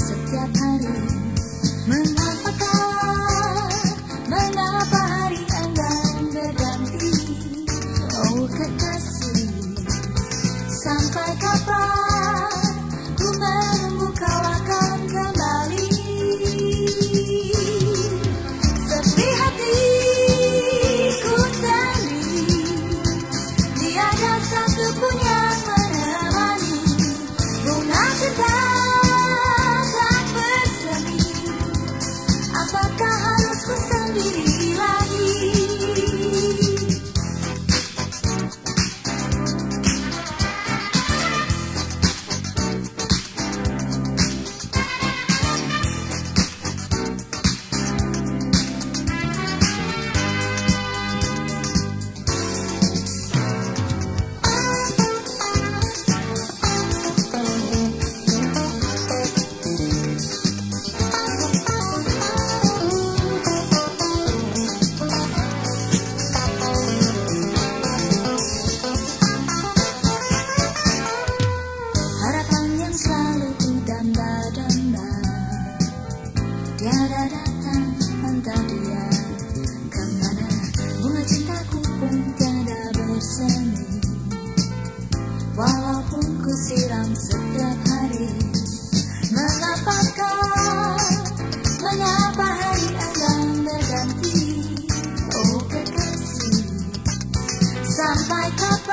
setiap hari. Mengapa hari enggan berganti? Oh kekasih, sampai kapan ku menunggu kau akan kembali? Sepi hatiku sendiri, tiada satupun yang menemani. Bunga cinta tak bersemi, apakah harus ku sendiri lagi? Tiada datang, entah dia kemana. Bunga cintaku pun tiada bersemi, walaupun ku siram setiap hari. Mengapa hari enggan berganti? Oh kekasih, sampai kapan